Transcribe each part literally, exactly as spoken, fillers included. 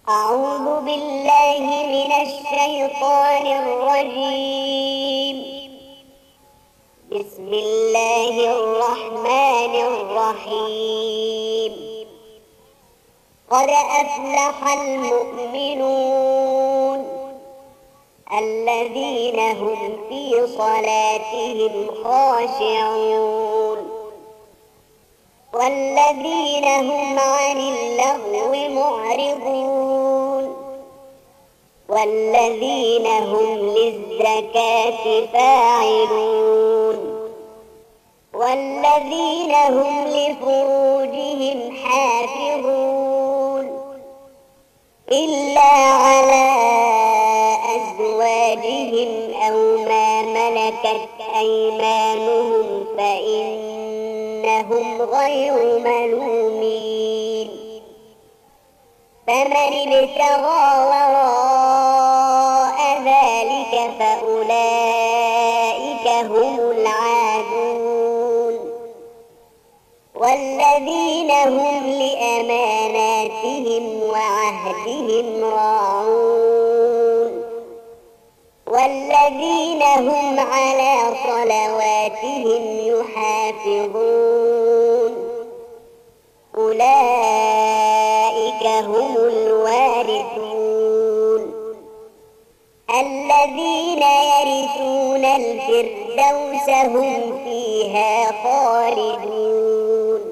أعوذ بالله من الشيطان الرجيم. بسم الله الرحمن الرحيم. قد أفلح المؤمنون الذين هم في صلاتهم خاشعون والذين هم عن اللغو معرضون والذين هم للزكاة فاعلون والذين هم لفروجهم حافظون إلا على أزواجهم أو ما ملكت أيمانهم فإنهم غير ملومين. فمن ابتغى وراء ذلك فأولئك هم العادون والذين هم لأماناتهم وعهدهم راعون والذين هم على صلواتهم يحافظون أولئك هم الوارثون الذين يرثون الفردوس هم فيها خالدون.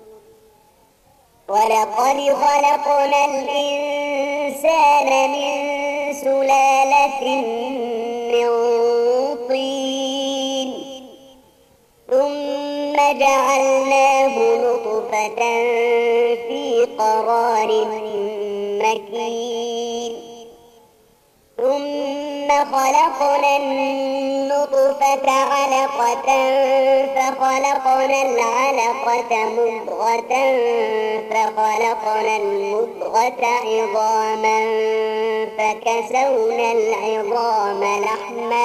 ولقد خلقنا الإنسان من سلالة من طين ثم جعلناه نطفة في قرار مكين ثم خلقنا النطفة علقة فخلقنا العلقة مضغة فخلقنا المضغة عظاما فكسونا العظام لحما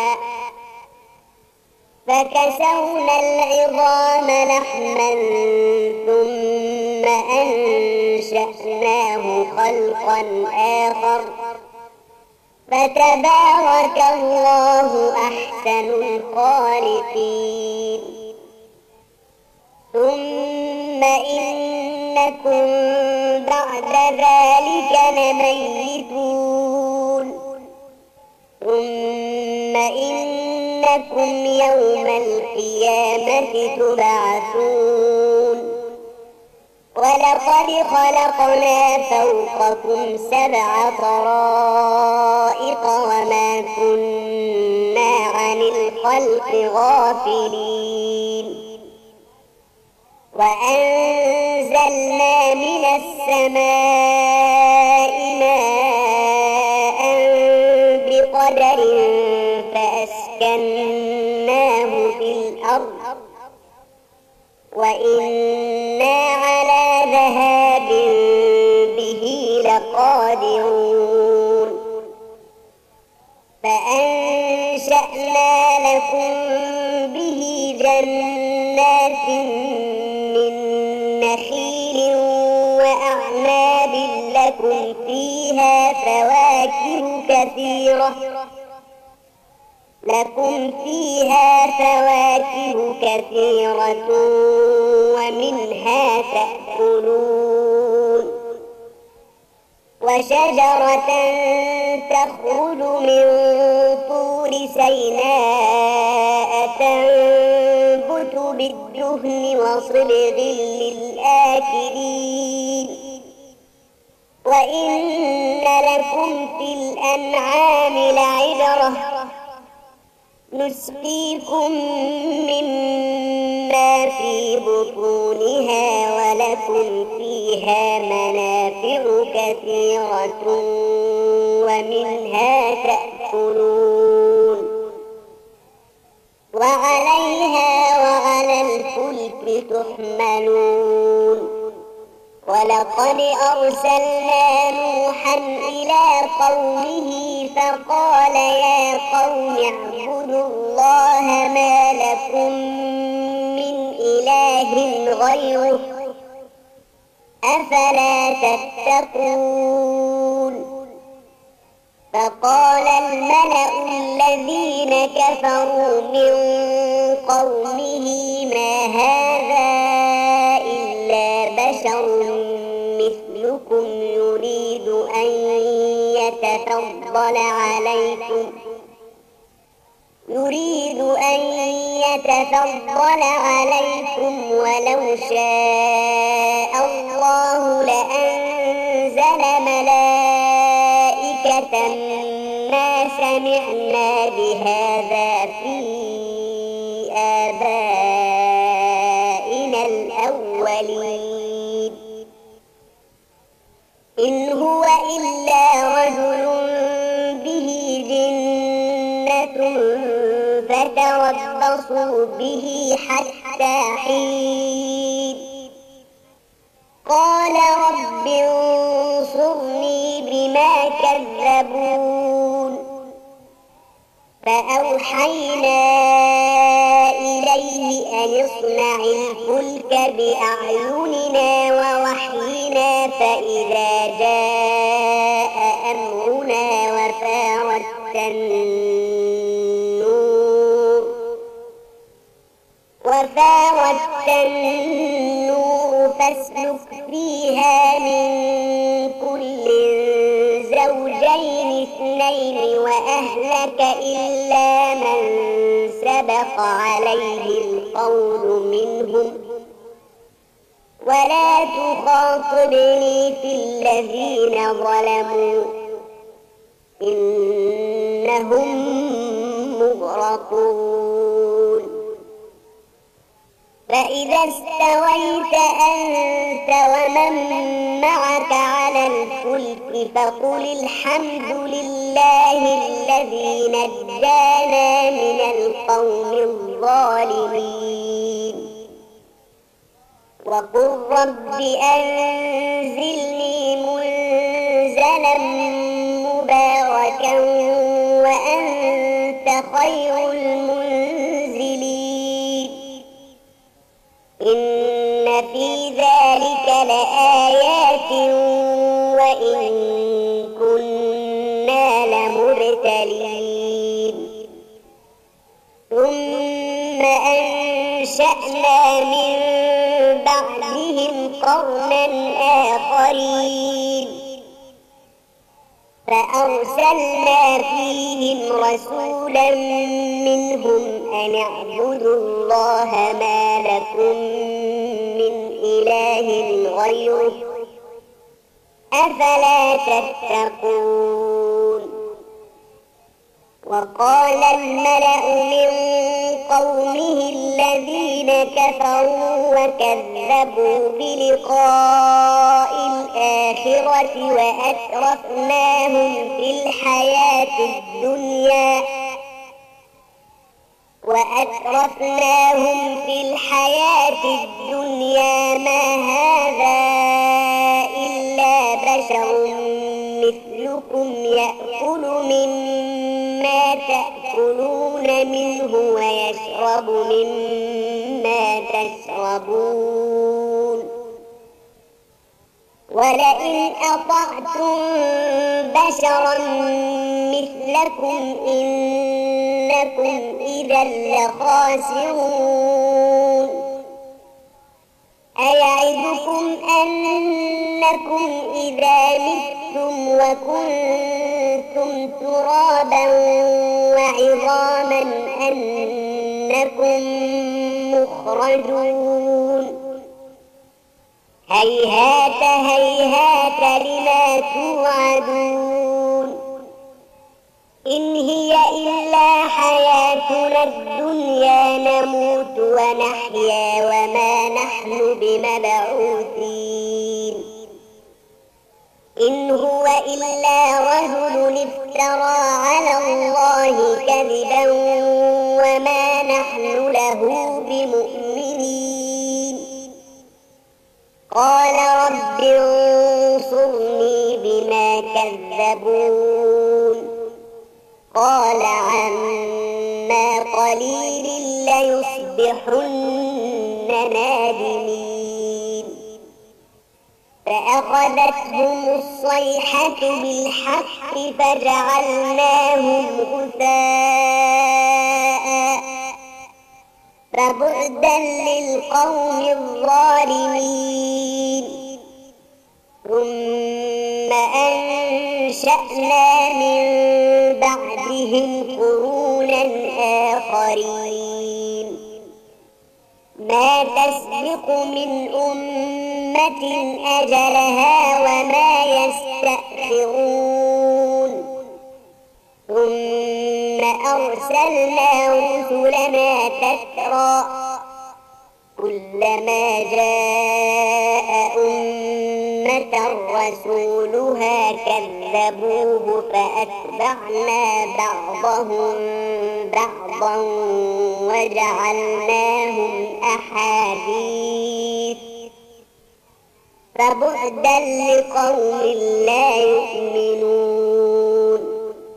فكسونا العظام لحما ثم أنشأناه خلقا آخر فتبارك الله أحسن الخالقين. ثم إنكم بعد ذلك لميتون ثم إنكم يوم القيامة تبعثون. ولقد خلقنا فوقكم سبع طرائق وما كنا عن الخلق غافلين. وأنزلنا من السماء ماء بقدر فأسكناه في الأرض وإنا على ذهاب به لقادرون. فأنشأنا لكم به جنات من نخيل وأعناب لكم فيها فواكه كثيرة لكم فيها فواكه كثيرة ومنها تأكلون. وشجرة تخرج من طور سيناء تنبت بالدهن وصبغ للآكلين. وإن لكم في الأنعام لعبرة نسقيكم مما في بطونها ولكم فيها منافع كثيرة ومنها تأكلون وعليها وعلى الفلك تحملون. ولقد أرسلنا نوحا إلى قومه فقال يا قوم اعبدوا الله ما لكم من إله غيره أفلا تتقون فقال الملأ الذين كفروا من قومه ما هذا إلا بشر مثلكم يريد أن يتفضل عليكم يريد أن يتفضل عليكم ولو شاء الله لأنزل ملائكة ما سمعنا بهذا في آبائنا الأولين إن هو إلا رجل به جنة فتربصوا به حتى حين قال رب انصرني بما كذبون فأوحينا إليه أن اصنع الفلك بأعيننا ووحينا فإذا جاء أمرنا وفارت النور وفارت النور فاسلك فيها من كل زوجين اثنين وأهلك إلا من سبق عليه القول منهم ولا تخاطبني في الذين ظلموا إنهم مغرقون فإذا استويت أنت ومن معك على الفلك فقل الحمد لله الذي نجانا من القوم الظالمين وقل رب أنزلني منزلا مباركا وأنت خير المنزلين إن في ذلك لآيات وإن كنا لمبتلين ثم أنشأنا من بعدهم قرنا آخرين فأرسلنا فيهم رسولا منهم أن اعبدوا الله ما لكم من إله غيره أفلا تتقون وقال الملأ من قومه الذين كفروا وكذبوا بلقاء الآخرة وأترفناهم في الحياة الدنيا وأترفناهم في الحياة الدنيا ما هذا إلا بشر مثلكم يأكل مما تأكلون منه ويشرب مما تشربون ولئن أطعتم بشرا مثلكم إنكم إذا لخاسرون أيعدكم أنكم إذا متم وكنتم ترابا وعظاما أنكم مخرجون هيهات هيهات لما توعدون إن هي إلا حياتنا الدنيا نموت ونحيا وما نحن بمبعوثين إن هو إلا رجل افترى على الله كذبا وما نحن له بمؤمنين قال رب انصرني بما كذبون قال عما قليل ليصبحن نادمين فأخذتهم الصيحة بالحق فجعلناهم غثاء فبعدا للقوم الظالمين ثم أنشأنا من بعدهم قرونا آخرين ما تسبق من أمة أجلها وما يستأخرون ثم أرسلنا رسلنا تترى كلما جاء أمة رسولها كذبوه فأتبعنا بعضهم بعضا وجعلناهم أحاديث فبعدا لقوم لا يؤمنون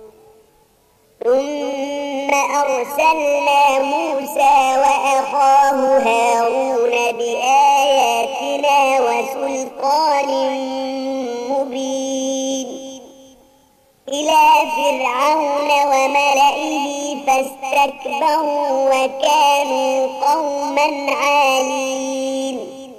ثم أرسلنا موسى وأخاه هارون بآياتنا وسلطان مبين إلى فرعون وملئه فاستكبروا وكانوا قوما عالين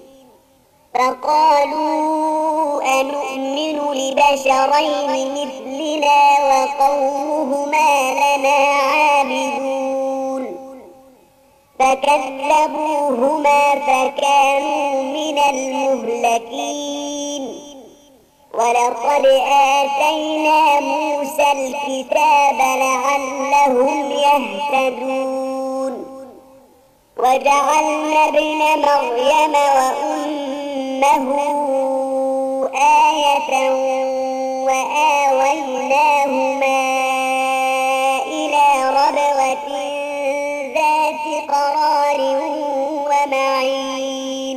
فقالوا أنؤمن لبشرين مثلنا وقومهما لنا عابدون فكذبوهما فكانوا من المهلكين ولقد آتينا موسى الكتاب لعلهم يهتدون وجعلنا ابن مريم وأمه آية وآويناهما إلى ربوة ذات قرار ومعين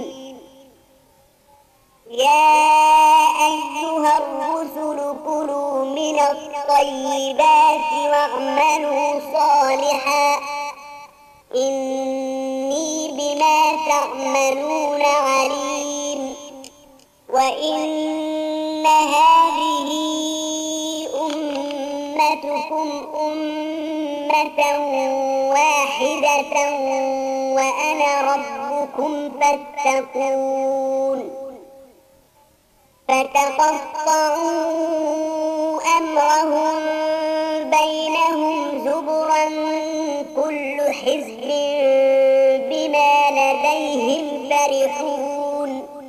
يا أيها الرسل كلوا من الطيبات واعملوا صالحا إني بما تعملون عليم وإن هذه أمتكم أمة واحدة وأنا ربكم فاتقون فتقطعوا أمرهم بينهم زبرا كل حزب بما لديهم فرحون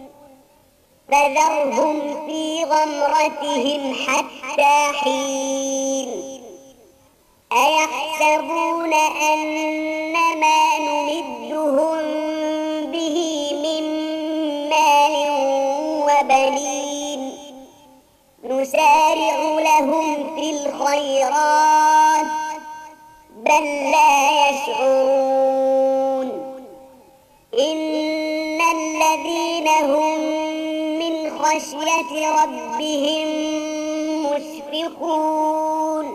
فذرهم في غمرتهم حتى حين أيحسبون أن ما نمدهم به من مال وبنين نسارع لهم في الخيرات بل لا يشعرون إن الذين هم من خشية ربهم مشفقون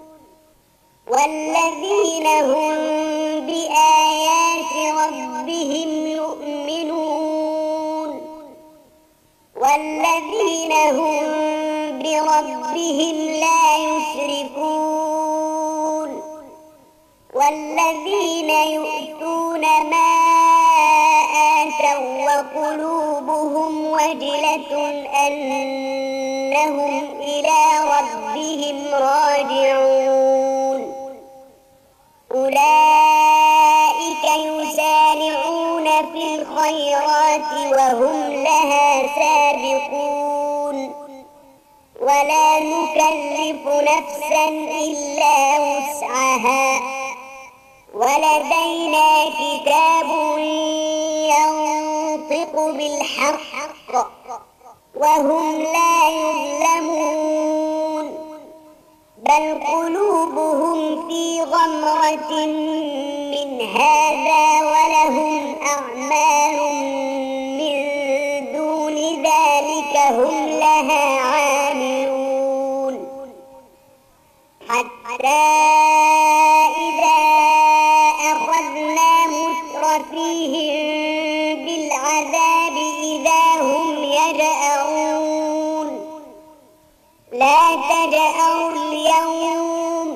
والذين هم بآيات ربهم يؤمنون والذين هم بربهم لا يشركون والذين يؤتون ما آتوا وقلوبهم وجلة أنهم إلى ربهم راجعون أولئك يسارعون في الخيرات وهم لها سابقون ولا نكلف نفسا إلا وسعها ولدينا كتاب ينطق بالحق وهم لا يظلمون بل قلوبهم في غمرة من هذا ولهم أعمال من دون ذلك هم لها عاملون حتى إذا أخذنا مترفيهم بالعذاب إذا هم يجأرون تجأروا اليوم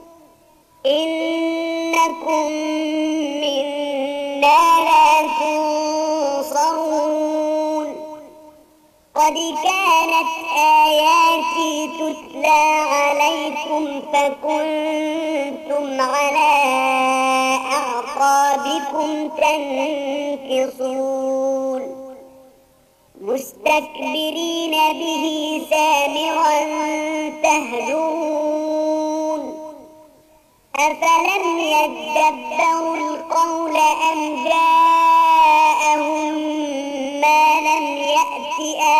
إنكم منا لا تنصرون قد كانت آياتي تتلى عليكم فكنتم على أعقابكم تنكصون مستكبرين به سامرا تهجرون أفلم يدبروا القول أم جاءهم ما لم يأت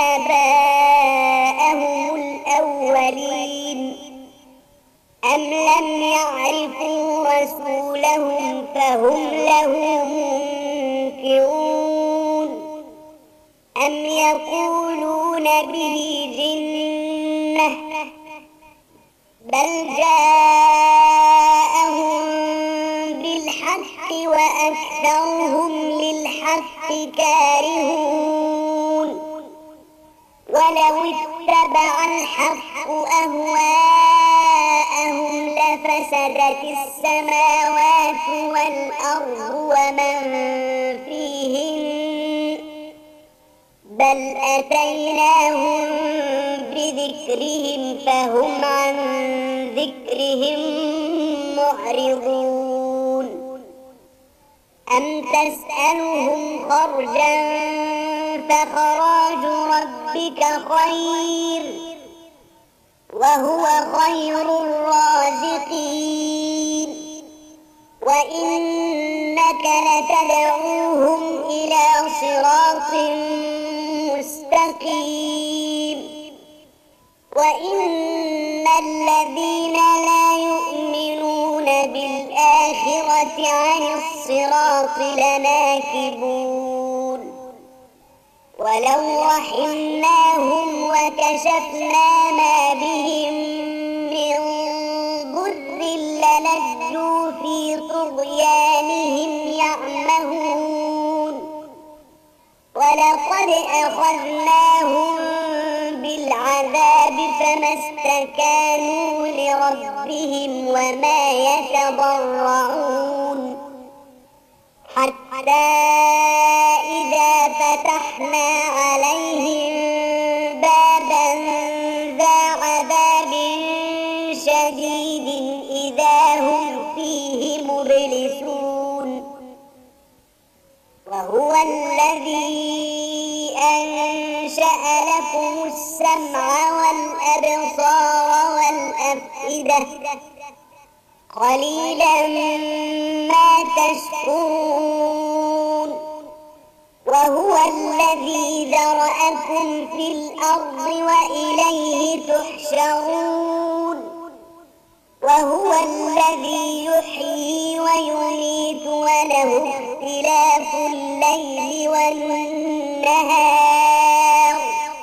آباءهم الأولين أم لم يعرفوا رسولهم فهم له منكرون أم يقولون به جنة بل جاءهم بالحق وأكثرهم للحق كارهون ولو اتبع الحق أهواءهم لفسدت السماوات والأرض ومن فيهن بل أتيناهم بذكرهم فهم عن ذكرهم معرضون أم تسألهم خرجا فخراج ربك خير وهو خير الرازقين وإنك لتدعوهم إلى صراط مستقيم وإن الذين لا يؤمنون بالآخرة عن الصراط لناكبون ولو رحمناهم وكشفنا ما بهم من ضر للجوا في طغيانهم يعمهون ولقد أخذناهم بالعذاب فما استكانوا لربهم وما يتضرعون حتى إذا فتحنا عليهم بابا ذا عذاب شديد إذا هم فيه مبلسون وهو الذي أنشأ لكم السمع والأبصار والأفئدة قليلا ما تشكرون وهو الذي ذرأكم في الأرض وإليه تحشرون وهو الذي يحيي ويميت وله اختلاف الليل والنهار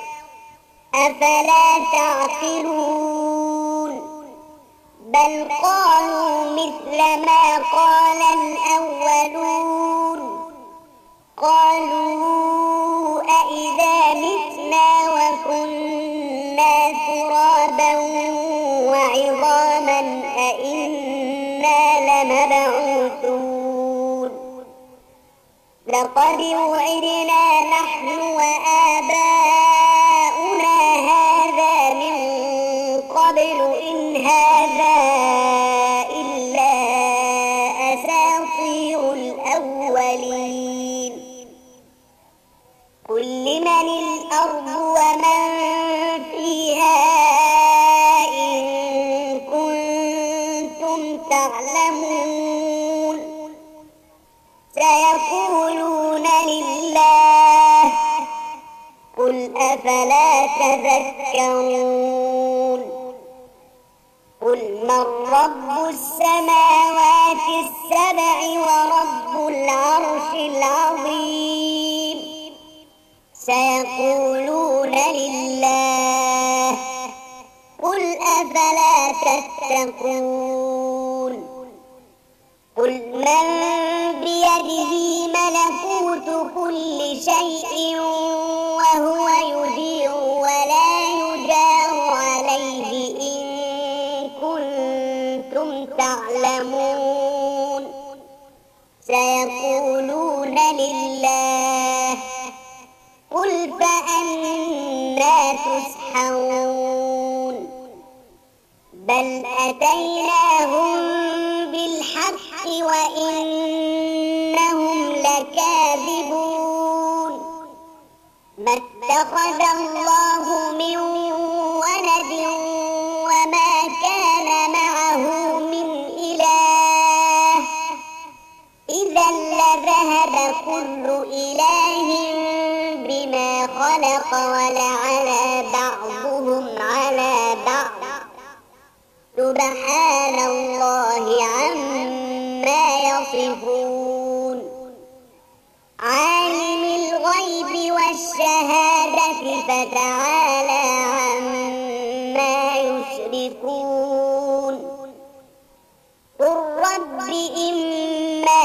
أفلا تعقلون بل قالوا مثل ما قال الأولون قالوا أئذا متنا وكنا ترابا وعظاما أئنا لمبعوثون لقد وعدنا نحن وآباؤنا هذا من قبل إن هذا إلا أساطير الأولين قل لمن الأرض ومن فيها إن كنتم تعلمون سيقولون لله قل أفلا تذكرون قل من رب السماوات السبع ورب العرش العظيم سيقولون لله قل أفلا تتقون قل من بيده ملكوت كل شيء وهو يجير ولا يجار عليه تعلمون سيقولون لله قل فأنى تسحرون بل أتيناهم بالحق وإنهم لكاذبون ما اتخذ الله من ولد وما كان معه من إله إذا لذهب كل إله بما خلق ولعلى بعضهم على بعض سبحان الله عما يصفون عالم الغيب والشهادة فتعالى عما يشركون قل رب إما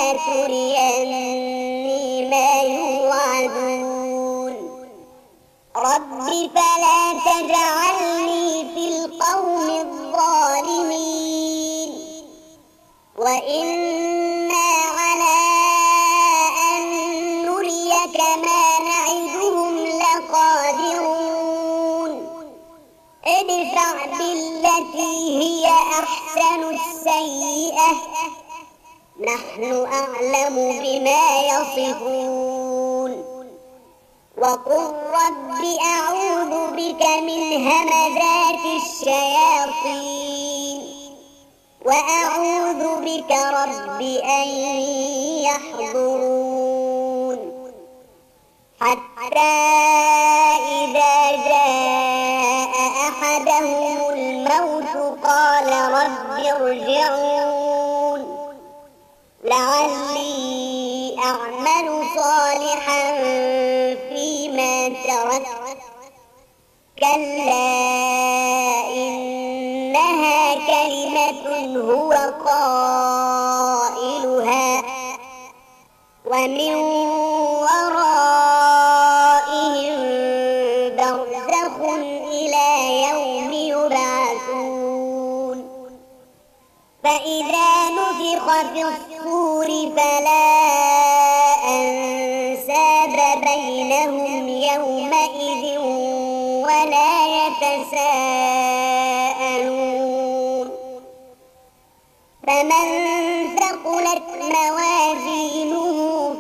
تريني ما يوعدون رب فلا تجعلني في القوم الظالمين وإنا على أن نريك ما نعدهم لقادرون ادفع بالتي هي أحسن السيئة نحن أعلم بما يصفون وقل رب أعوذ بك من همزات الشياطين وأعوذ بك رب أن يحضرون حتى إذا جاء أحدهم الموت قال رب ارجعون لعلي أعمل صالحا فيما تركت كلا إنها كلمة هو قائلها ومن ورائهم برزخ إلى يوم يبعثون فإذا نفخ في الصور فلا أنساب بينهم يومئذ ولا يتساءلون فمن ثقلت موازينه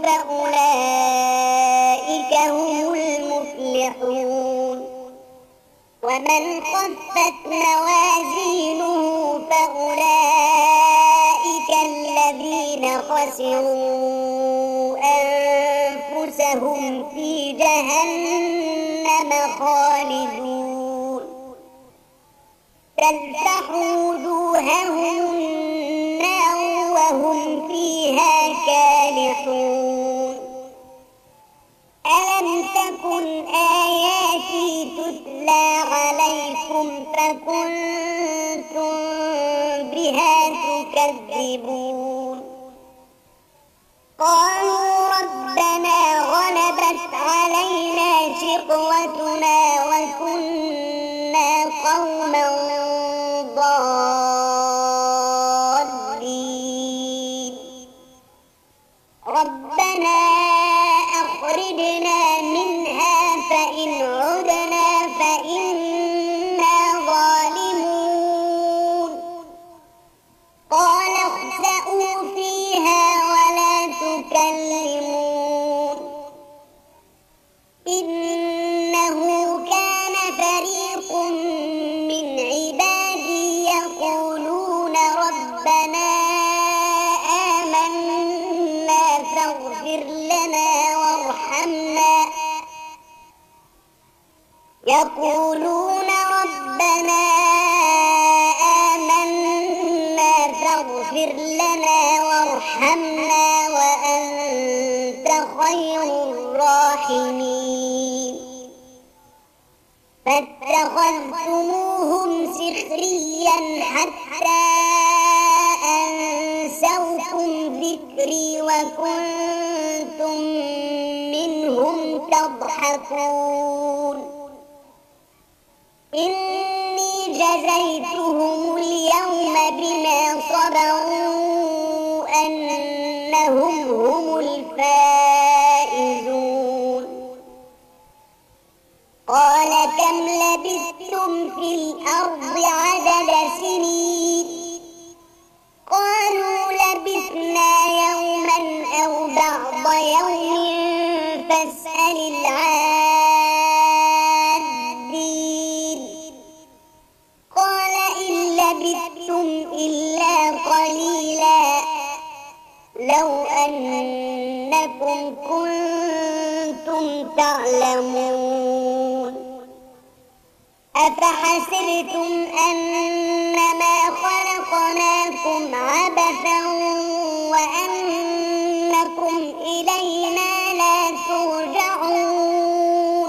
فأولئك هم المفلحون ومن خفت موازينه فأولئك الذين خسروا أنفسهم في جهنم خالدون تلفح وجوههم النار وهم فيها كالحون ألم تكن آياتي تتلى عليكم فكنتم بها تكذبون قالوا ربنا غلبت علينا شقوتنا وكنا قوما ضالين ربنا أخرجنا منها فإن عدنا فإنا ظالمون قال اخسئوا فيها ولا تكلمون إنه كان فريق من عبادي يقولون ربنا آمنا فاغفر لنا وارحمنا يقولون ربنا آمنا فاغفر لنا وارحمنا وأنت خير الراحمين فاتخذتموهم سخريا حتى أنسوكم ذكري وكنتم منهم تضحكون إني جزيتهم اليوم بما صبروا لبثتم في الأرض عدد سنين قالوا لبثنا يوما أو بعض يوم فاسأل العادين قال إن لبثتم إلا قليلا لو أنكم كنتم تعلمون أفحسبتم أنما خلقناكم عبثا وأنكم إلينا لا ترجعون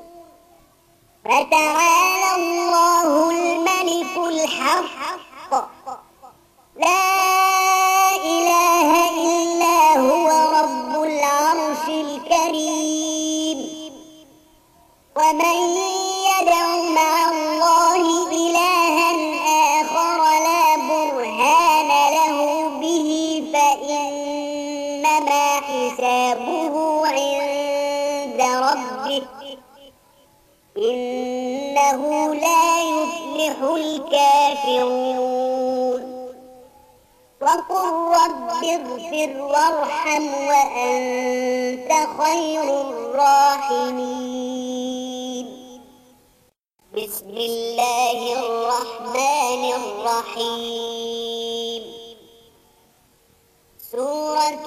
فتعالى الله الملك الحق لا إله إلا هو رب العرش الكريم ومن يدع مع الله إلها آخر لا برهان له به فإنما حسابه عند ربه إنه لا يفلح الكافرون وقل رب اغفر وارحم وأنت خير الراحمين بسم الله الرحمن الرحيم سورة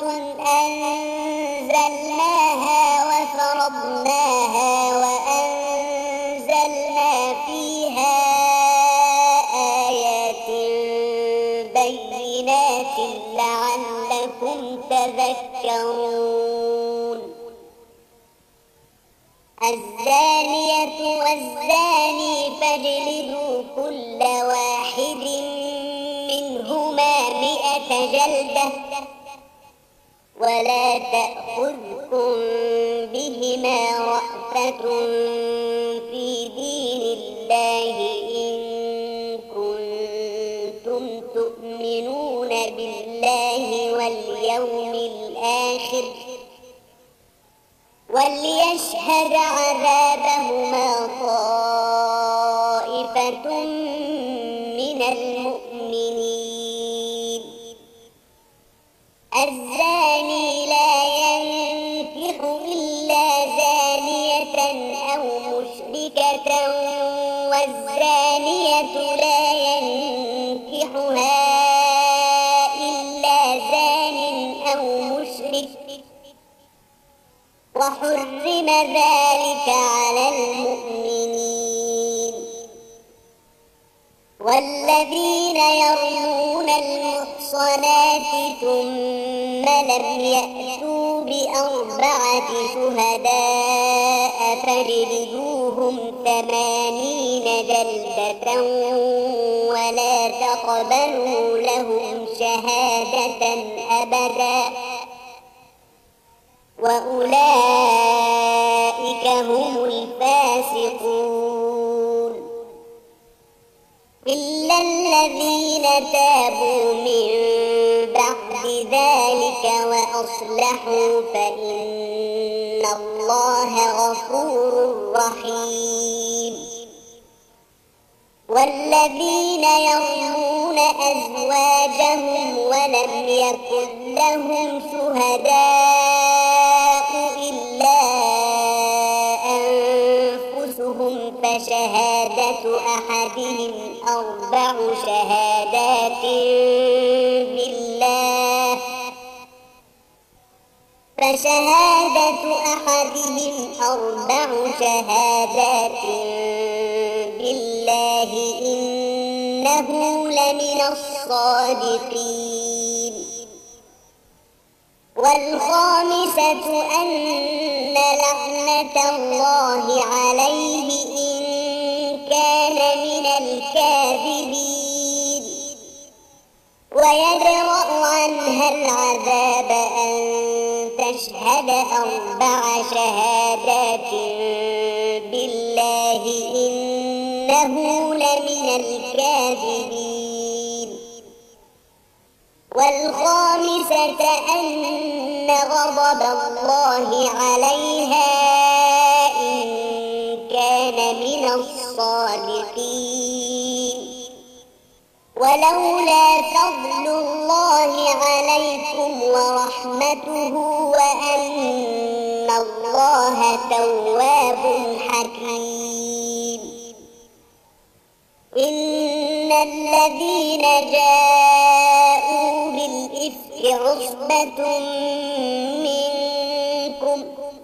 أنزلناها وفرضناها وأنزلنا فيها آيات بينات لعلكم تذكرون الزانية والزاني فاجلدوا كل واحد منهما مئة جلدة ولا تأخذكم بهما رأفة في دين الله إن كنتم تؤمنون بالله واليوم الآخر وليشهد عذابهما طائفة من المؤمنين الزاني لا ينكح إلا زانية أو مشركة والزانية لا ينكحها إلا زان أو مشرك وحرم ذلك على المؤمنين والذين يرمون المحصنات ثم لم يأتوا بأربعة شهداء فاجلدوهم ثمانين جلدة ولا تقبلوا لهم شهادة أبدا وأولئك هم الفاسقون إلا الذين تابوا من بعد ذلك وأصلحوا فإن الله غفور رحيم والذين يرمون أزواجهم ولم يكن لهم شهداء إلا أنفسهم فشهادة أحدهم أربع شهادات بالله فشهادة أحدهم أربع شهادات بالله إنه لمن الصادقين والخامسة أن لعنة الله عليه إن كان من الكاذبين ويدرأ عنها العذاب أن تشهد أربع شهادات بالله إنه لمن الكاذبين والخامسة أن غضب الله عليها إن كان من الصادقين ولولا فضل الله عليكم ورحمته وأن الله تواب حكيم. إن الذين جاءوا بالإفك عصبة منكم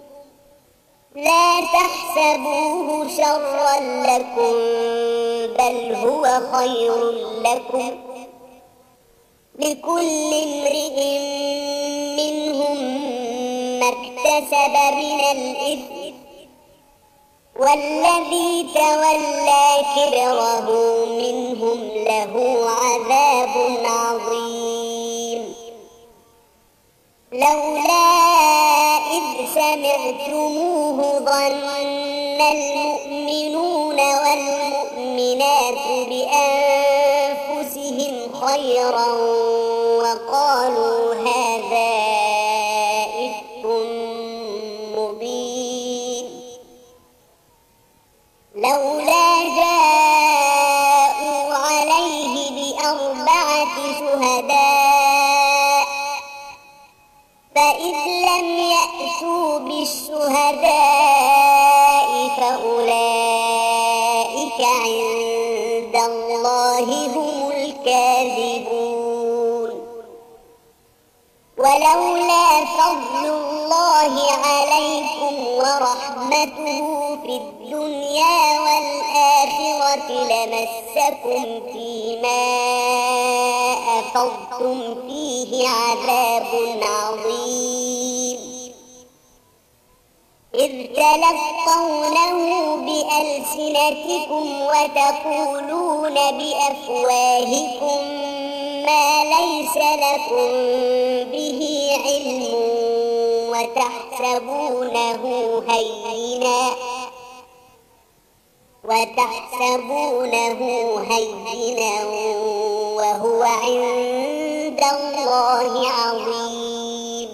لا تحسبوه شرا لكم بل هو خير لكم، لكل امرئ منهم ما اكتسب من الإثم، والذي تولى كبره منهم له عذاب عظيم. لولا إذ سمعتموه ظن المؤمنون والمؤمنات بأنفسهم خيرا وقالوا هذا إفك مبين. لولا جاءوا عليه بأربعة شهداء فإذ لم يأتوا بالشهداء فأولئك عند الله هم الكاذبون. ولولا فضل الله عليكم ورحمته في الدنيا والآخرة لمسكم فيما أفضتم فيه عذاب عظيم، إذ تلقونه بألسنتكم وتقولون بأفواهكم ما ليس لكم به علم وتحسبونه هينا وتحسبونه هينا وهو عند الله عظيم.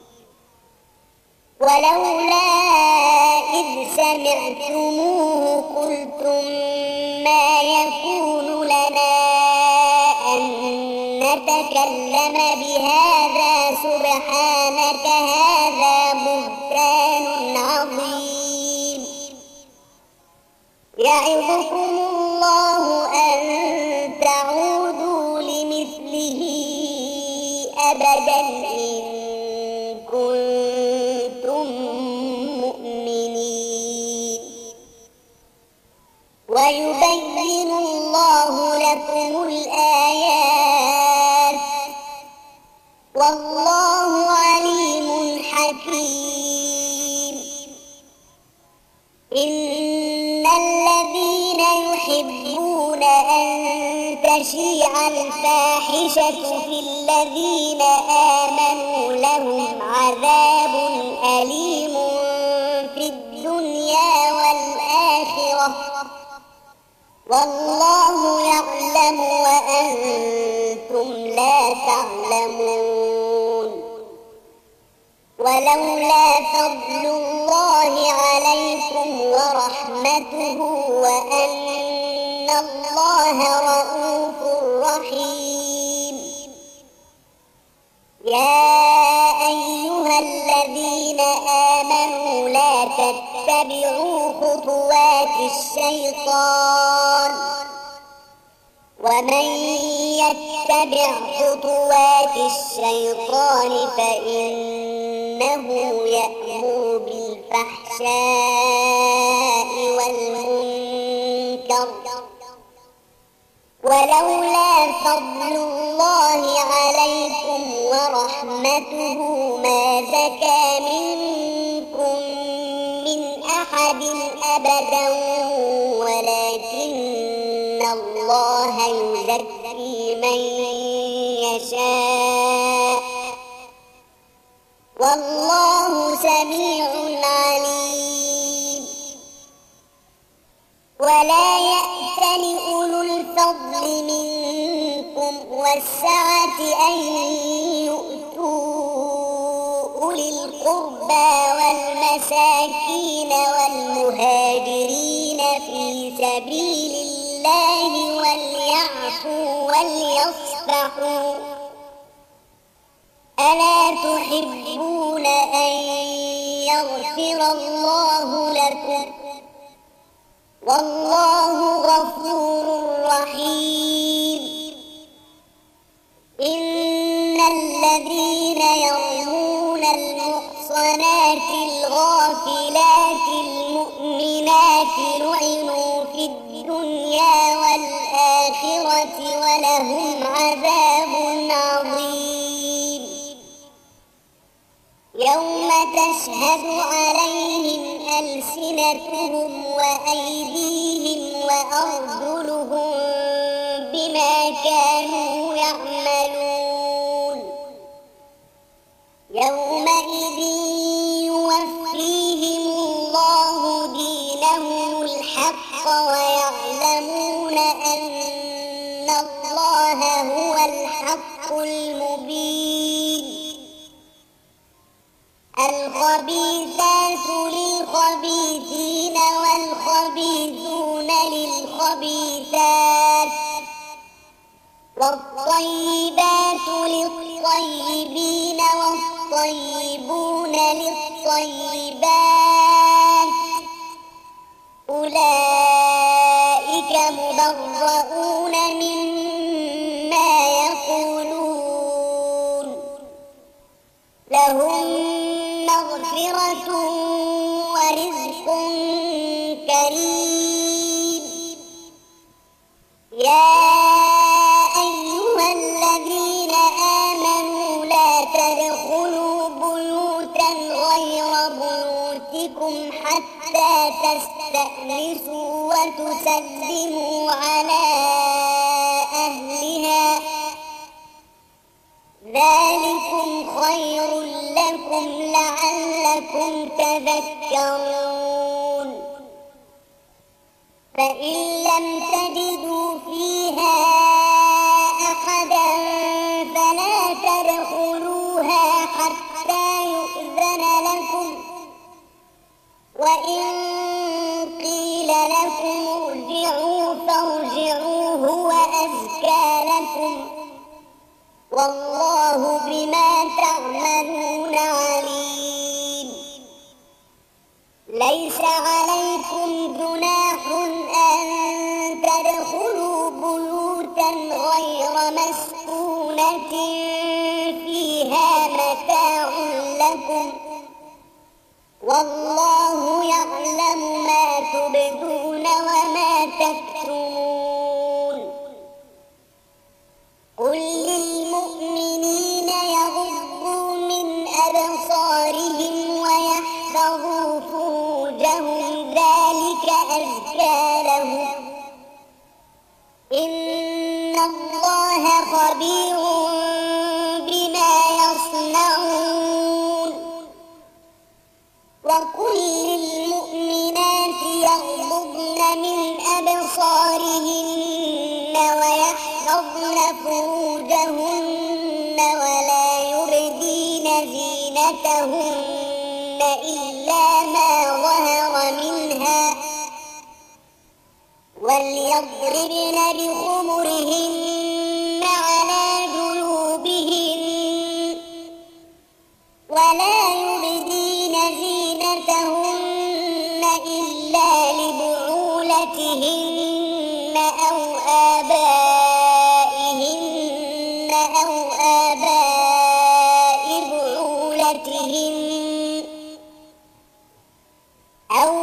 ولولا إذ سمعتموه قلتم ما يكون لنا أن نتكلم بهذا سبحانك هذا بهتان عظيم. يعظكم الله أن تعودوا لمثله أبدا إن كنتم مؤمنين. ويبين الله لكم الآيات والله عليم حكيم. إن الذين يحبون أن تشيع الفاحشة في الذين آمنوا لهم عذاب أليم في الدنيا والآخرة والله يعلم وأنتم لا تعلمون. ولولا فضل الله عليكم ورحمته وأن الله رءوف رحيم. يا أيها الذين آمنوا لا تتبعوا خطوات الشيطان ومن يتبع خطوات الشيطان فإنه يأمر بالفحشاء والمنكر. ولولا فضل الله عليكم ورحمته ما زكى منكم من أحد أبدا ولكن الله يزكي من يشاء والله سميع عليم. ولا يأتل أولو الفضل منكم والسعة أن يؤتوا أولي القربى والمساكين والمهاجرين في سبيل الله وليعفوا وليصفحوا ألا تحبون أن يغفر الله لكم والله غفور رحيم إن الذين يرمون المحصنات الغافلات المؤمنات لعنوا في الدنيا والآخرة ولهم عذاب عظيم يوم تشهد عليهم ألسنتهم وأيديهم وأرجلهم بما كانوا يعملون يومئذ يوفيهم الله دينهم الحق ويعلمون أن الله هو الحق المبين الخبيثات للخبيثين والخبيثون للخبيثات والطيبات للطيبين والطيبون للطيبات أولئك مبرؤون مما يقولون لهم مغفرة ورزق كريم يا أيها الذين آمنوا لا تدخلوا بيوتا غير بيوتكم حتى تستأنسوا وتسلموا على أهلها ذلكم خير لكم لعلكم تذكرون فإن لم تجدوا فيها أحدا فلا تدخلوها حتى يؤذن لكم وإن قيل لكم ارجعوا فارجعوا هو أزكى لكم والله بما تعملون عليم ليس عليكم جناح أن تدخلوا بيوتا غير مسكونة فيها متاع لكم والله يعلم ما تبدون وما تكتمون قل للمؤمنين يغضوا من أبصارهم ويحفظوا فروجهم ذلك أزكى لهم إن الله خبير بما يصنعون وقل للمؤمنات يغضضن من أبصارهن ويحفظن فروجهن ولا يبدين زينتهن إلا ما ظهر منها وليضربن بخمرهن على جيوبهن ولا يبدين زينتهن إلا لبعولتهن أو آبائهن أو آباء بعولتهن أو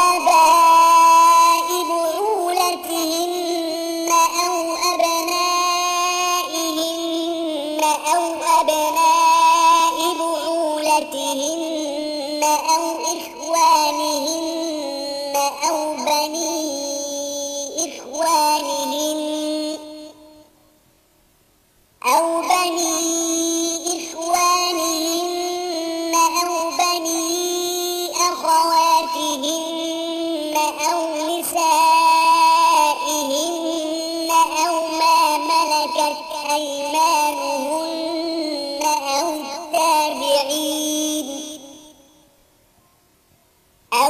آباء بعولتهن أو أبنائهن أو أبناء بعولتهن أو إخوانهن أو بني إخوانهن أو بني إخوانهن أو بني أخواتهن أو نسائهن أو ما ملكت أيمانهن أو التابعين أو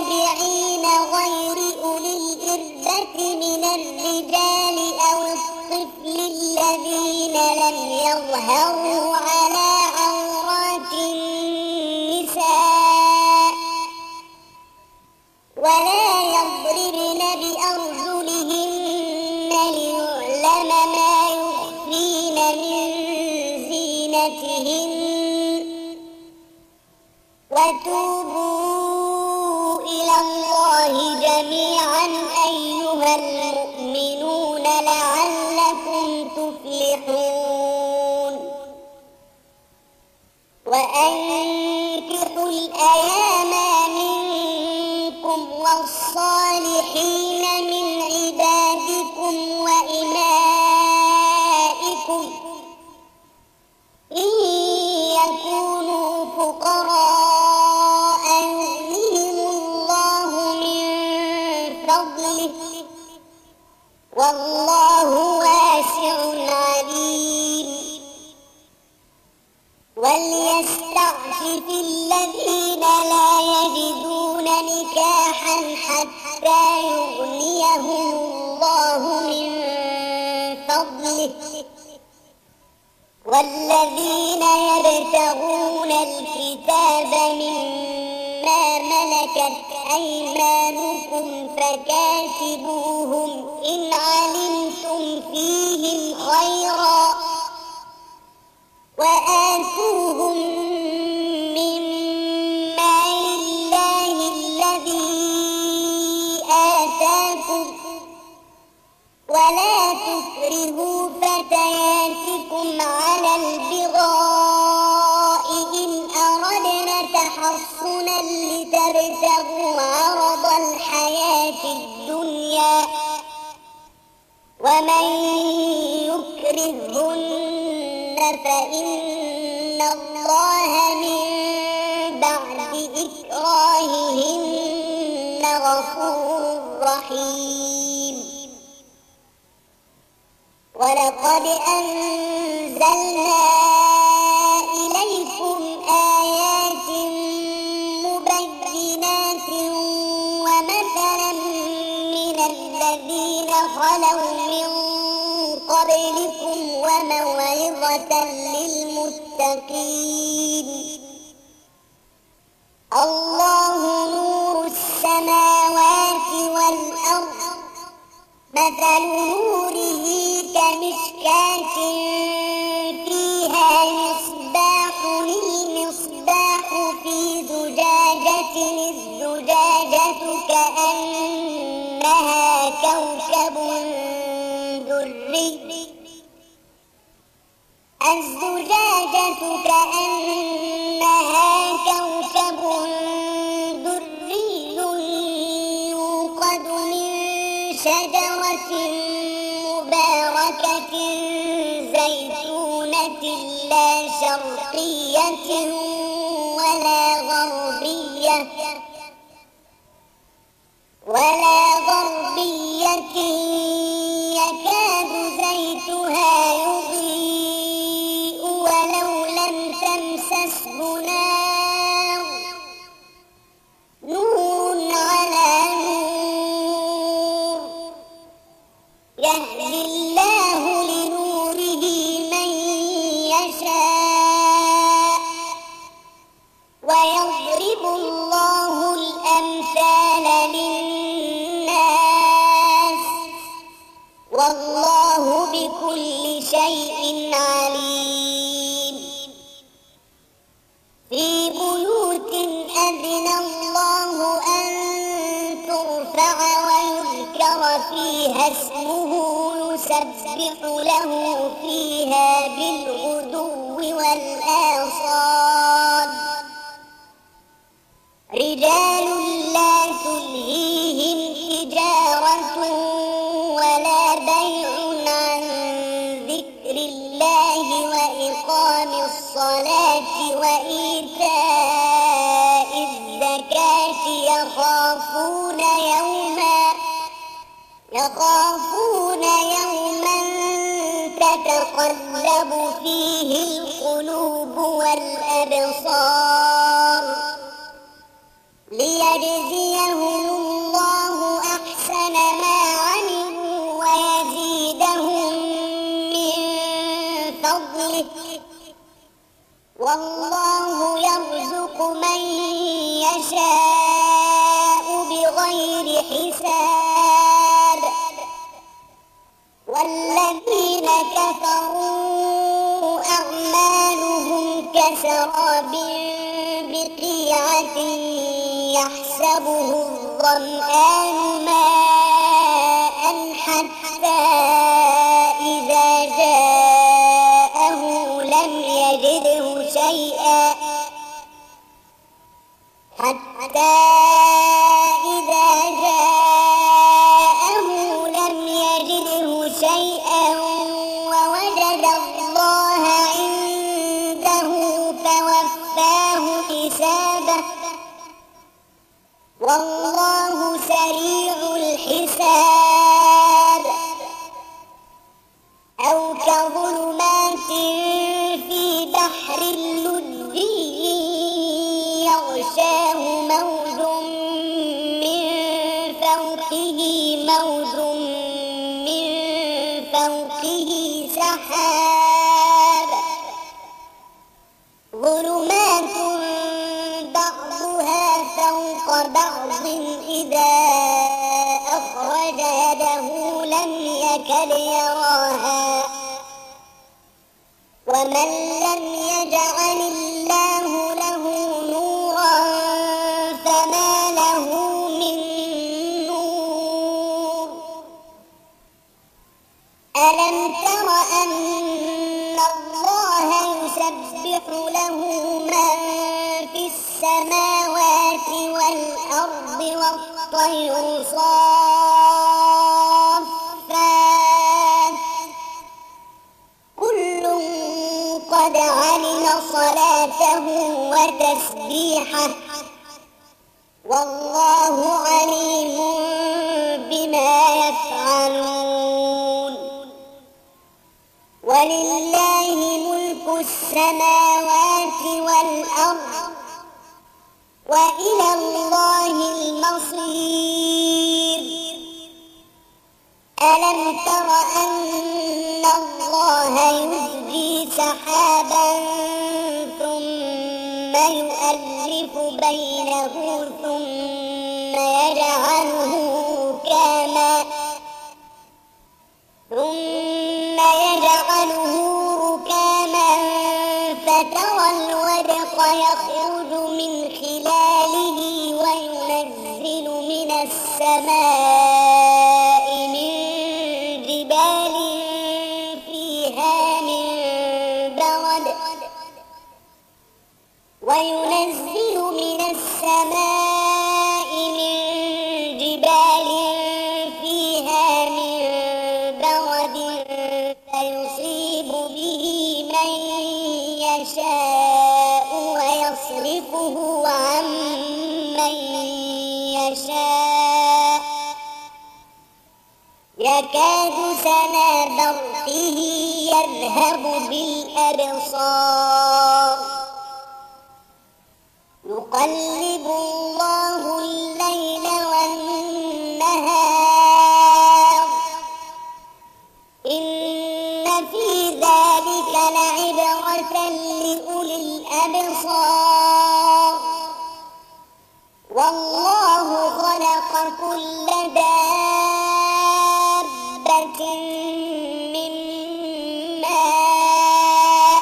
التابعين غير أولي الإربة من الرجال أو الطفل الطفل الذين لم يظهروا على عورات النساء ولا يضربن بأرجلهن ليعلم ما يخفين من زينتهن وتوبوا إلى الله جميعا أيها المؤمنون لعلكم تفلحون وأنكحوا الأيام منكم والصالحين من عبادكم وإمائكم إن يكونوا فقراء يغنيهم الله من فضله والله واسع عليم وليستعفف الذين لا يجدون نكاحا حتى يغنيهم الله من فضله والذين يبتغون الكتاب مما ملكت أيمانكم فكاتبوهم إن علمتم فيهم خيرا وآتوهم مما لله الذي آتاكم ولا تكرهوا فتياتكم على البغاء إن أردنا تحصنا لتبتغوا عرض الحياة الدنيا ومن يكرهن فإن الله من بعد إكراههن غفور رحيم ولقد أنزلنا إليكم آيات مبينات ومثلا من الذين خلوا من قبلكم وموعظة للمتقين الله نور السماوات والأرض مثل نوره كمشكاة فيها مصباح المصباح في زجاجة الزجاجة كأنها كوكب دري الزجاجة كأنها كوكب دري يوقد من شجرة مباركة زيتونة لا شرقية ولا غربية ولا غربية يكاد زيتها يضيء ولو لم تمسسه نار نور على نور يهدي الله لنوره من يشاء ويضرب الله الأمثال للناس والله بكل شيء عليم في بيوت أذن الله أن ترفع ويذكر فيها اسمه يسبح له فيها بالغدو والآصال رجال لا تلهيهم تجارة ولا بيع عن ذكر الله وإقام الصلاة وإيتاء الزكاة يخافون يوما يخافون يوما تتقلب فيه القلوب والأبصار ليجزيهم الله أحسن ما عملوا ويزيدهم والله يرزق من يشاء بغير حساب. والذين كفروا أعمالهم كسراب بقيعة يحسبه الظمآن ماء حتى إذا جاءه لم يجده شيئا حتى إذا جاءه لم يجده شيئا ووجد الله عنده فوفاه حسابه والله سريع الحساب. أو كظلمات في بحر لجي يغشاه موج من فوقه موج من فوقه سحاب ظلمات بعضها فوق بعض إذا أخرج يده لم يكد يراها ومن لم يجعل الله له نورا فما له من نور. ألم تر أن الله يسبح له من في السماوات والأرض والطير صافات كل قد علم صلاته وتسبيحه والله عليم بما يفعلون. ولله ملك السماوات والأرض وإلى الله المصير. ألم تر أن الله يزجي سحابا ثم يؤلف بينه ثم يجعله ركاما ثم يجعله ركاما فترى الودق يخرج من خلاله وينزل من السماء من جبال فيها من برد وينزل من السماء من جبال فيها من برد فيصيب به من يشاء ويصرفه عن من يشاء يكاد سنا برقه يذهب بالأبصار. يقلب الله الليل والنهار إن في ذلك لعبرة لأولي الأبصار. والله خلق كل دابة من ماء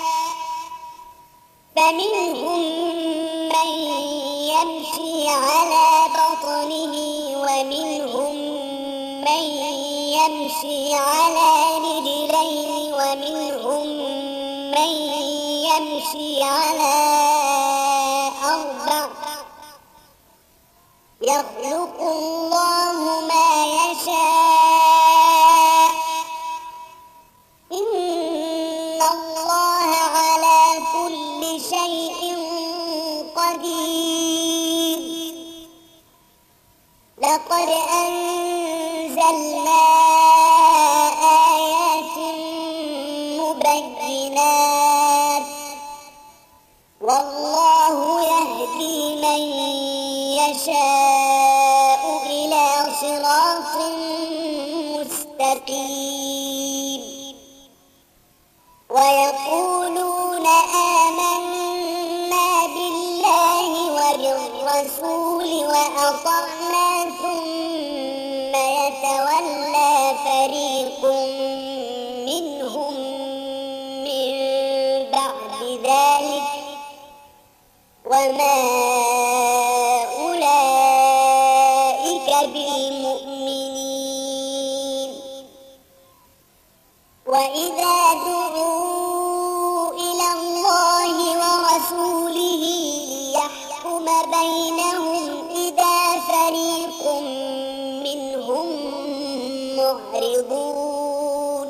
فمنهم من يمشي على بطنه ومنهم من يمشي على رجلين ومنهم من يمشي على أربع يخلق الله ما يشاء إن الله على كل شيء قدير. لقد أنزلنا آيات مبينات والله يهدي من يشاء إلى صراط مستقيم. ويقولون آمنا وما أولئك بالمؤمنين. وإذا دعوا إلى الله ورسوله ليحكم بينهم إذا فريق منهم معرضون.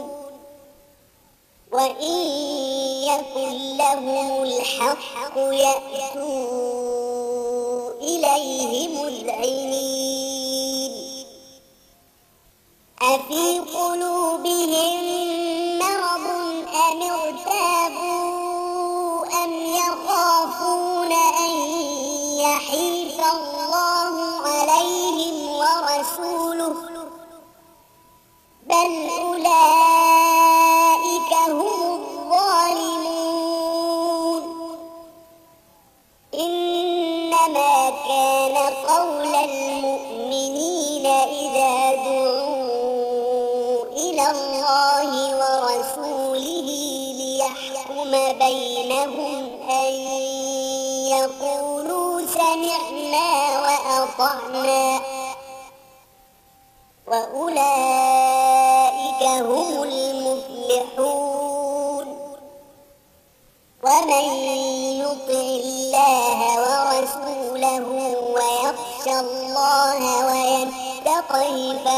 وإن يكن لهم الحق يأتوا إليه مذعنين. أفي قلوبهم مرض أم ارتابوا أم يخافون أن يحيف الله عليهم ورسوله بل أولئك هم الظالمون. إنما كان قول المؤمنين إذا دعوا إلى الله ورسوله ليحكم بينهم أن يقولوا سمعنا وأطعنا وأولئك هم المفلحون. ومن يطع الله ورسوله ويخشى الله ويتقه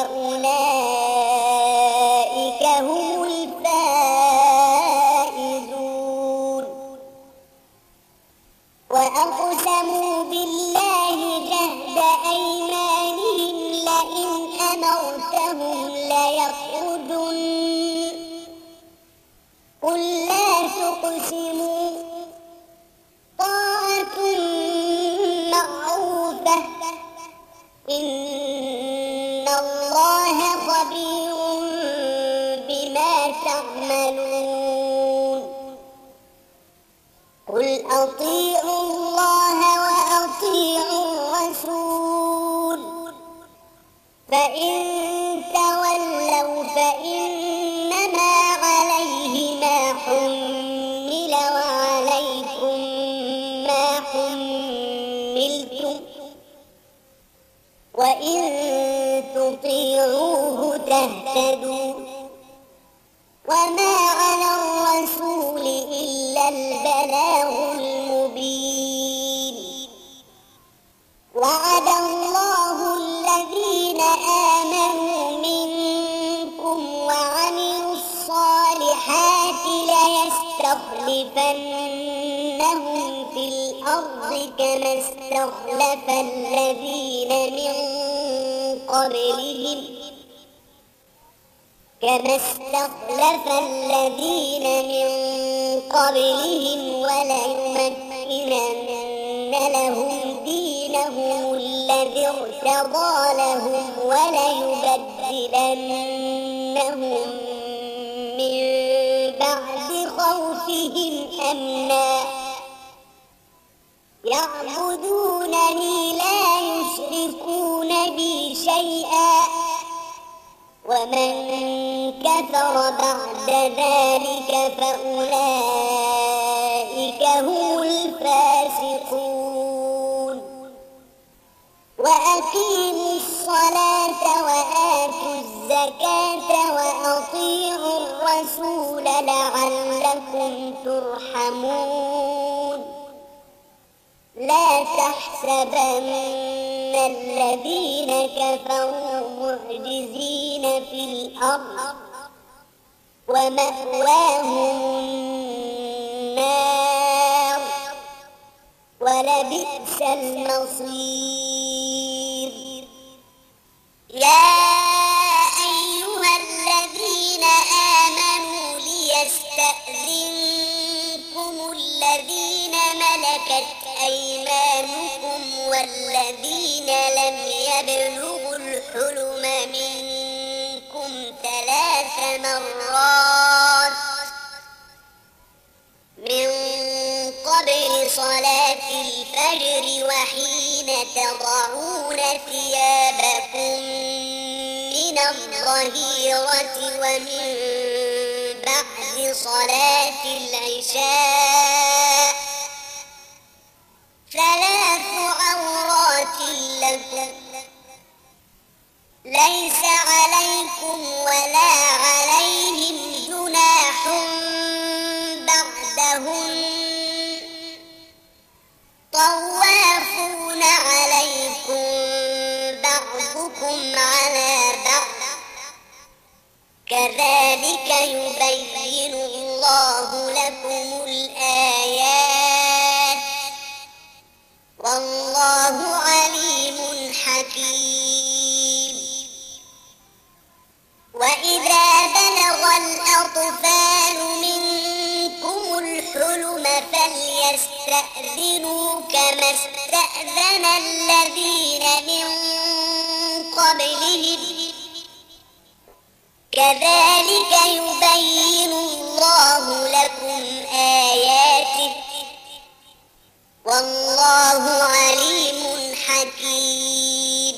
فأولئك هم الفائزون. وأقسموا بالله جهد أيمانهم لئن أمرتهم ليخرجن قل لا تقسموا طاعة معروفة إن الله خبير بما تعملون. قل أطيعوا الله وأطيعوا الرسول فإن تولوا فإنما عليه ما حمل وعليكم ما حملتم وإن تطيعوه تهتدوا. وما على الرسول إلا البلاغ المبين. وعد الله الذين آمنوا منكم وعملوا الصالحات ليستخلفنهم في الأرض كما استخلف الذين من قبلهم كما استخلف الذين من قبلهم وليمكنن لهم دينهم الذي ارتضى لهم وليبدلنهم من بعد خوفهم أمنا يعبدونني لا يشركون بي شيئا ومن كفر بعد ذلك فأولئك هم الفاسقون. وأقيموا الصلاة وآتوا الزكاة وأطيعوا الرسول لعلكم ترحمون. لا تحسبن الذين كفروا معجزين في الأرض ومأواهم النار ولبئس المصير. يا أيها الذين آمنوا ليستأذنكم الذين ملكت أيمانكم والذين لم يبلغوا الحلم منكم ثلاث مرات من قبل صلاة الفجر وحين تضعون ثيابكم من الظهيرة ومن بعد صلاة العشاء ثلاث ليس عليكم ولا عليهم جناح بعدهن طوافون عليكم بعضكم على بعض كذلك يبين الله لكم الآيات والله عليم حكيم. وإذا بلغ الأطفال منكم الحلم فليستأذنوا كما استأذن الذين من قبلهم كذلك يبين الله لكم آياته والله عليم حكيم.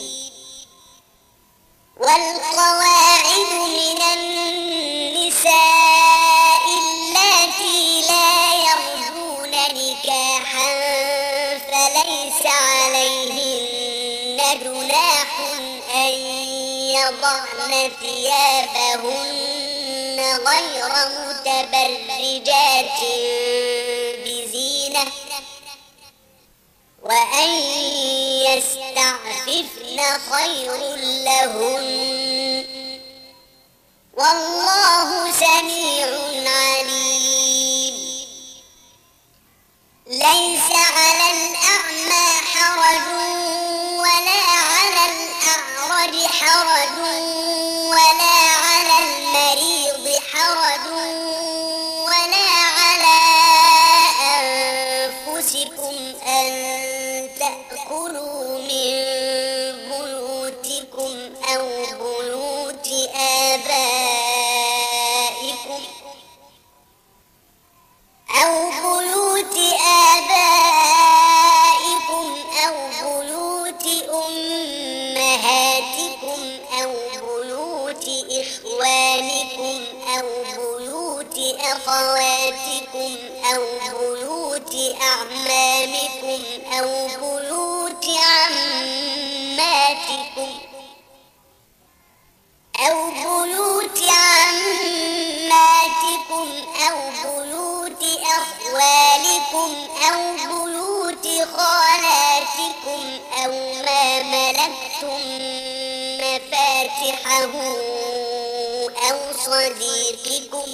والقواعد من النساء اللاتي لا يرجون نكاحا فليس عليهن جناح أن يضعن ثيابهن غير متبرجات بزينة وأن يستعففن خير لهن والله سميع عليم. ليس على الأعمى حرج ولا على الأعرج حرج ولا على المريض حرج ولا على أنفسكم أن تأكلوا من بيوتكم أو بيوت آبائكم أو بيوت آبائكم أو بيوت أمهاتكم أو بيوت إخوانكم أو بيوت أخواتكم أو بيوت أعمامكم أو بيوت عماتكم أو بيوت عماتكم أو بيوت أخوالكم أو بيوت خالاتكم أو ما ملكتم مفاتحه أو صديقكم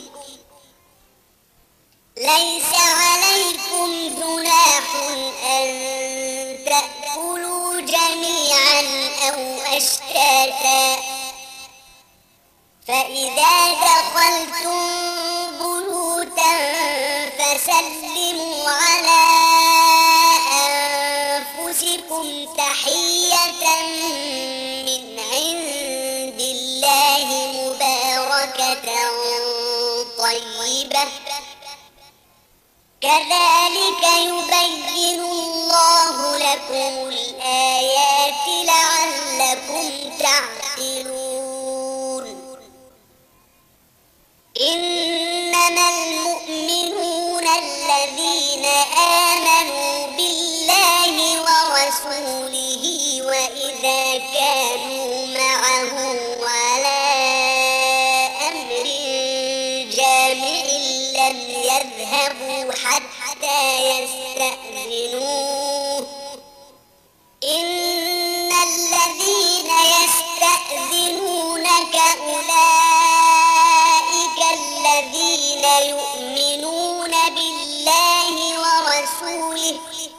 ليس عليكم جناح أن تأكلوا جميعا أو أشتاتا فإذا دخلتم بيوتا فسلموا على أنفسكم تحية من عند الله مباركة طيبة كذلك يبين الله لكم الآيات لعلكم تعقلون. إنما المؤمنون الذين آمنوا بالله ورسوله وإذا كانوا معه على أمر جامع لم يذهبوا حتى يستأذنوه إن الذين يستأذنونك أولئك الذين يؤمنون بالله ورسوله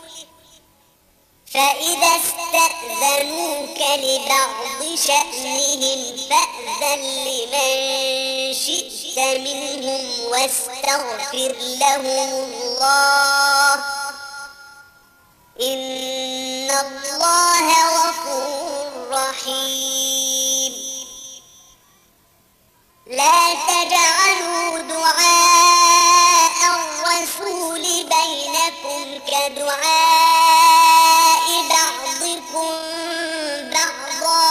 فإذا استأذنوك لبعض شأنهم فأذن لمن شئت منهم واستغفر لهم الله إن الله غفور رحيم. لا تجعلوا دعاء الرسول بينكم كدعاء بعضكم بعضا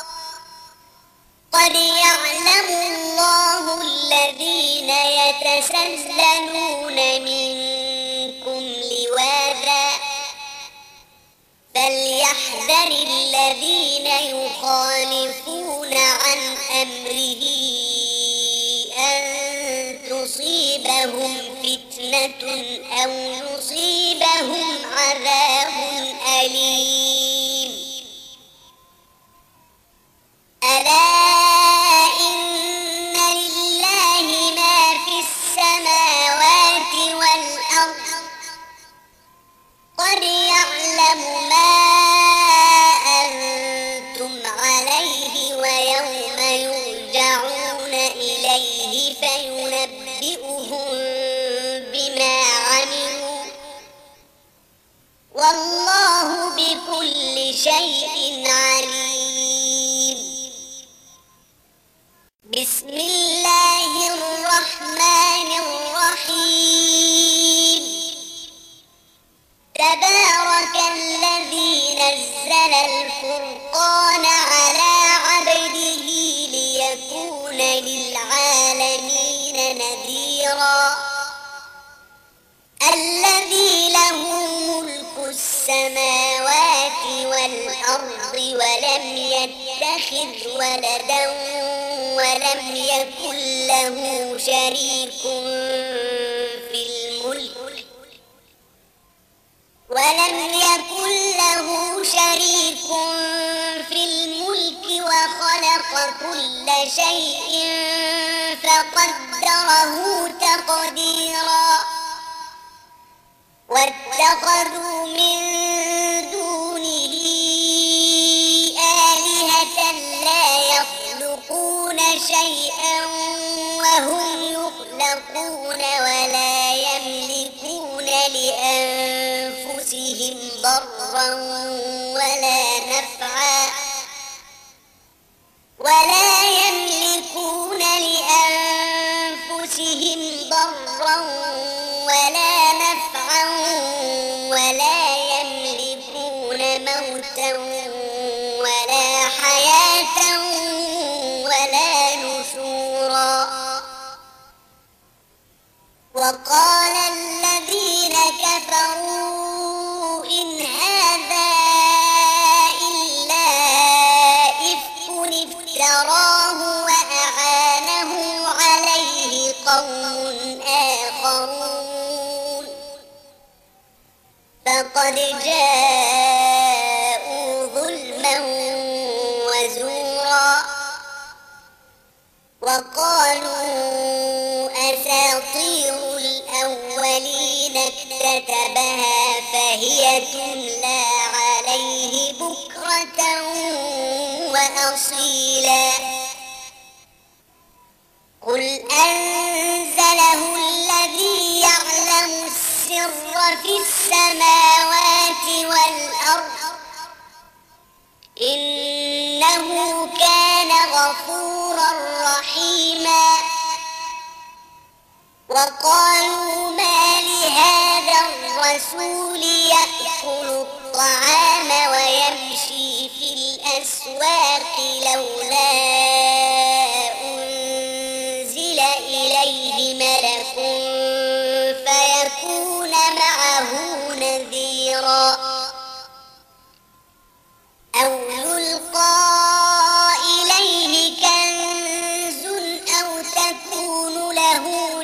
قد يعلم الله الذين يتسللون منكم لواذا فليحذر فليحذر الذين يخالفون عن أمره أن تصيبهم فتنة أو يصيبهم عذاب أليم. ألا إن لله ما في السماوات والأرض قد يعلم ما أنتم عليه ويوم يرجعون إليه فينبئهم بما عملوا والله بكل شيء عليم. بسم الله الرحمن الرحيم. تبارك الذي نزل الفرقان على عبده ليكون للعالمين نذيرا. الذي له ملك السماوات والأرض ولم يتخذ ولدا ولم يكن له شريك في الملك ولم يكن له شريك في الملك وخلق كل شيء فقدره تقديرا. واتخذوا من دونه آلهة لا يخلقون شيئا وهم يخلقون ولا يملكون لأنفسهم ضرا ولا نفعا ولا يملكون لأنفسهم ضرا ولا نفعا ولا يملكون موتا ولا حياة ولا نشورا. وقال الذين كفروا إن هذا إلا إفك افتراه وأعانه عليه قوم آخرون فقد جاءوا ظلما وزورا. وقالوا أساطير الأولين اكتتبها فهي تملى عليه بكرة وأصيلا. قل أنزله الذي يعلم السر في السماوات والأرض إنه كان غفورا رحيما. وقالوا ما لهذا الرسول يأكل الطعام ويمشي في الأسواق لولا أنزل إليه ملك فيكون معه نذيرا. أو يلقى إليه كنز أو تكون له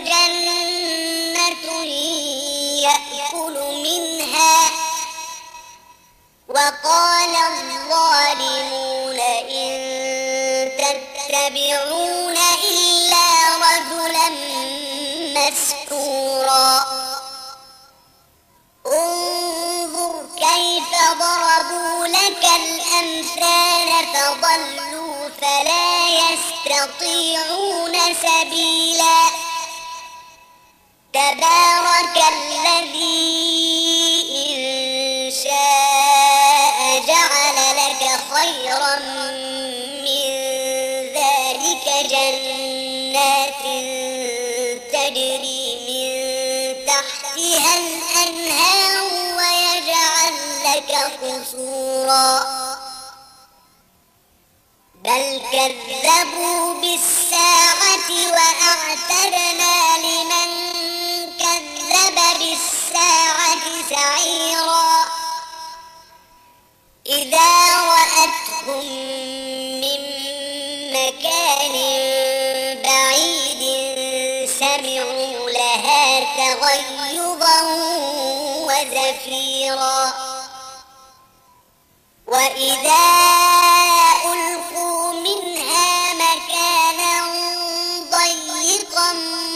جنة يأكل منها. وقال الظالمون إن تتبعون إلا رجلا مسحورا. انظر كيف ضربوا لك الأمثال فضلوا فلا يستطيعون سبيلا. تبارك الذي إن شاء جعل لك خيرا من ذلك جنات تجري من تحتها الأنهار ويجعل لك قصورا. بل كذبوا بالساعة وأعتدنا لمن كذب بالساعة سعيرا. إذا جاءتهم من مكان بعيد سمعوا لها تغيظا وزفيرا وإذا ألقوا منها مكانا ضيقا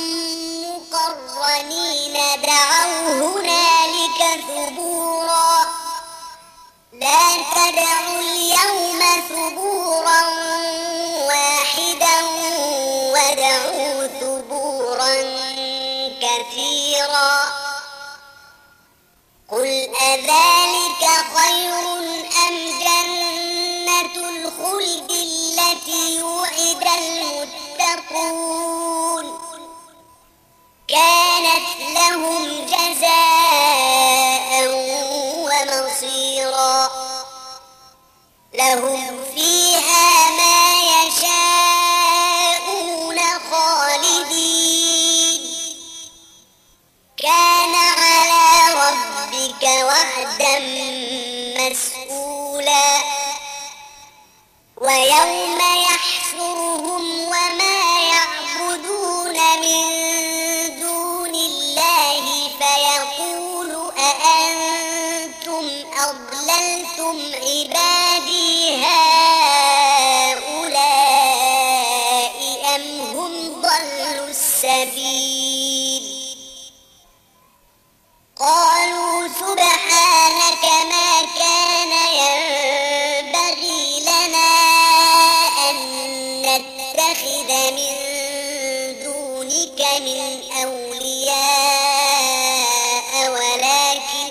مقرنين دعوا هنالك ثبورا لا تدعوا اليوم ثبورا واحدا ودعوا ثبورا كثيرا قل أذلك خير أم جنة الخلد التي وعد المتقون كانت لهم جزاء ومصيرا لهم فيها ما يشاءون خالدين كان على ربك وعدا مسئولا ويوم يحشرهم وما يعبدون من دون الله فيقول أأنتم أضللتم عبادي هؤلاء أم هم ضلوا السبيل قالوا سبحانك ما كان ينبغي لنا أن نتخذ من دونك من أولياء ولكن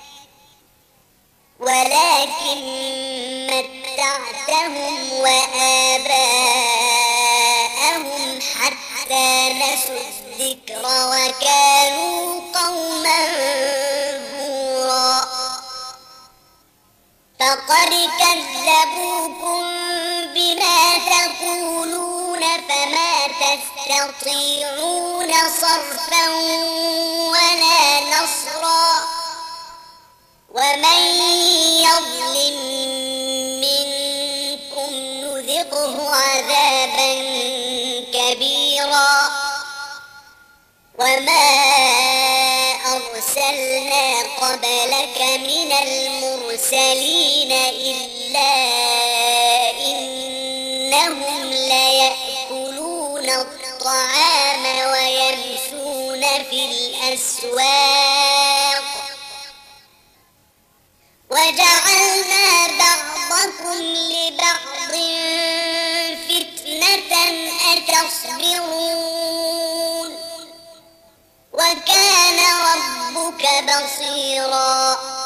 ولكن متعتهم وآباءهم حتى نسوا الذكر وكانوا قوما بورا فقد كذبوكم بما تقولون فما تستطيعون صرفا ولا نصرا ومن يظلم منكم نذقه عذابا كبيرا وما أرسلنا قبلك من المرسلين إلا إنهم ليأكلون الطعام ويمشون في الأسواق وجعلنا بعضكم لبعض فتنة أتصبرون وكان ربك بصيرا